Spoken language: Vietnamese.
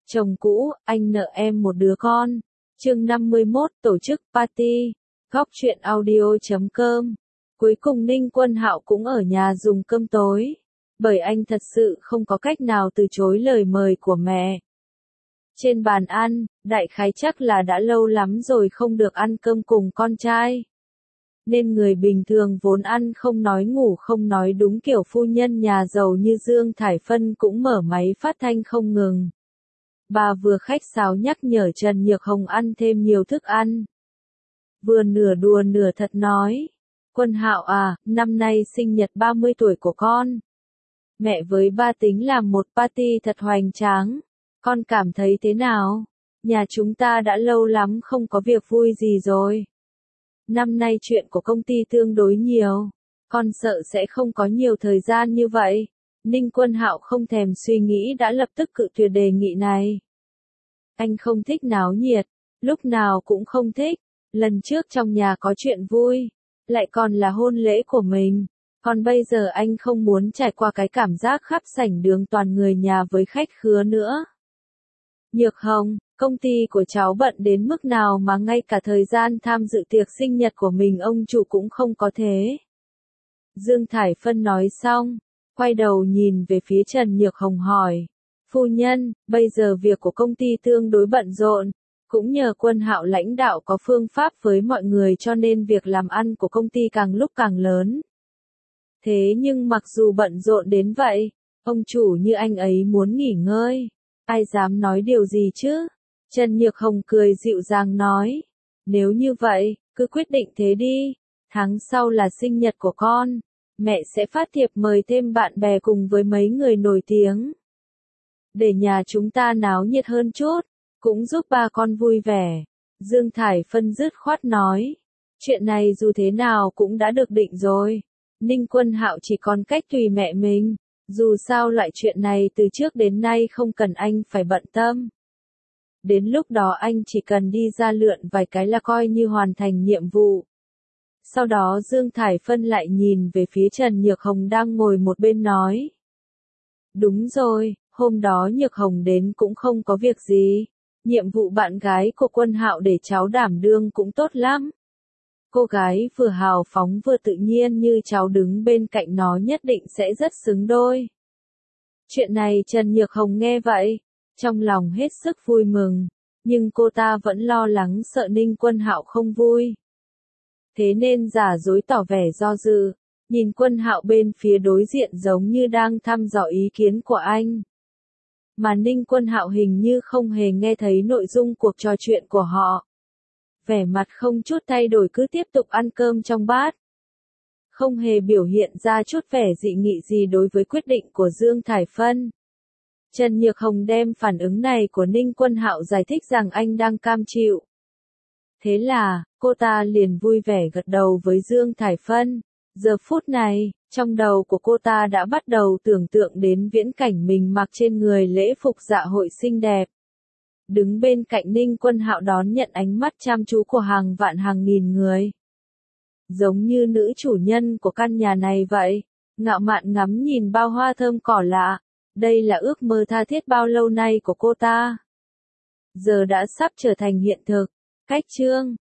Chồng cũ, anh nợ em một đứa con. Chương 51, tổ chức party. Góc truyện audio.com. Cuối cùng Ninh Quân Hạo cũng ở nhà dùng cơm tối, bởi anh thật sự không có cách nào từ chối lời mời của mẹ. Trên bàn ăn, đại khái chắc là đã lâu lắm rồi không được ăn cơm cùng con trai. Nên người bình thường vốn ăn không nói ngủ không nói đúng kiểu phu nhân nhà giàu như Dương Thải Phân cũng mở máy phát thanh không ngừng. Bà vừa khách sáo nhắc nhở Trần Nhược Hồng ăn thêm nhiều thức ăn, vừa nửa đùa nửa thật nói: Quân Hạo à, năm nay sinh nhật 30 tuổi của con. Mẹ với ba tính làm một party thật hoành tráng. Con cảm thấy thế nào? Nhà chúng ta đã lâu lắm không có việc vui gì rồi. Năm nay chuyện của công ty tương đối nhiều, con sợ sẽ không có nhiều thời gian như vậy. Ninh Quân Hạo không thèm suy nghĩ đã lập tức cự tuyệt đề nghị này. Anh không thích náo nhiệt, lúc nào cũng không thích. Lần trước trong nhà có chuyện vui, lại còn là hôn lễ của mình. Còn bây giờ anh không muốn trải qua cái cảm giác khắp sảnh đường toàn người nhà với khách khứa nữa. Nhược Hồng, công ty của cháu bận đến mức nào mà ngay cả thời gian tham dự tiệc sinh nhật của mình ông chủ cũng không có thế. Dương Thải Phân nói xong, quay đầu nhìn về phía Trần Nhược Hồng hỏi: Phu nhân, bây giờ việc của công ty tương đối bận rộn, cũng nhờ Quân Hạo lãnh đạo có phương pháp với mọi người cho nên việc làm ăn của công ty càng lúc càng lớn. Thế nhưng mặc dù bận rộn đến vậy, ông chủ như anh ấy muốn nghỉ ngơi, ai dám nói điều gì chứ? Trần Nhược Hồng cười dịu dàng nói: Nếu như vậy, cứ quyết định thế đi. Tháng sau là sinh nhật của con, mẹ sẽ phát thiệp mời thêm bạn bè cùng với mấy người nổi tiếng. Để nhà chúng ta náo nhiệt hơn chút, cũng giúp ba con vui vẻ. Dương Thải Phân dứt khoát nói: Chuyện này dù thế nào cũng đã được định rồi. Ninh Quân Hạo chỉ còn cách tùy mẹ mình. Dù sao loại chuyện này từ trước đến nay không cần anh phải bận tâm. Đến lúc đó anh chỉ cần đi ra lượn vài cái là coi như hoàn thành nhiệm vụ. Sau đó Dương Thải Phân lại nhìn về phía Trần Nhược Hồng đang ngồi một bên nói: Đúng rồi, hôm đó Nhược Hồng đến cũng không có việc gì. Nhiệm vụ bạn gái của Quân Hạo để cháu đảm đương cũng tốt lắm. Cô gái vừa hào phóng vừa tự nhiên như cháu đứng bên cạnh nó nhất định sẽ rất xứng đôi. Chuyện này Trần Nhược Hồng nghe vậy, trong lòng hết sức vui mừng, nhưng cô ta vẫn lo lắng sợ Ninh Quân Hạo không vui. Thế nên giả dối tỏ vẻ do dự, nhìn Quân Hạo bên phía đối diện giống như đang thăm dò ý kiến của anh. Mà Ninh Quân Hạo hình như không hề nghe thấy nội dung cuộc trò chuyện của họ. Vẻ mặt không chút thay đổi cứ tiếp tục ăn cơm trong bát. Không hề biểu hiện ra chút vẻ dị nghị gì đối với quyết định của Dương Thải Phân. Trần Nhược Hồng đem phản ứng này của Ninh Quân Hạo giải thích rằng anh đang cam chịu. Thế là, cô ta liền vui vẻ gật đầu với Dương Thải Phân. Giờ phút này, trong đầu của cô ta đã bắt đầu tưởng tượng đến viễn cảnh mình mặc trên người lễ phục dạ hội xinh đẹp. Đứng bên cạnh Ninh Quân Hạo đón nhận ánh mắt chăm chú của hàng vạn hàng nghìn người. Giống như nữ chủ nhân của căn nhà này vậy, ngạo mạn ngắm nhìn bao hoa thơm cỏ lạ. Đây là ước mơ tha thiết bao lâu nay của cô ta. Giờ đã sắp trở thành hiện thực. Cách chương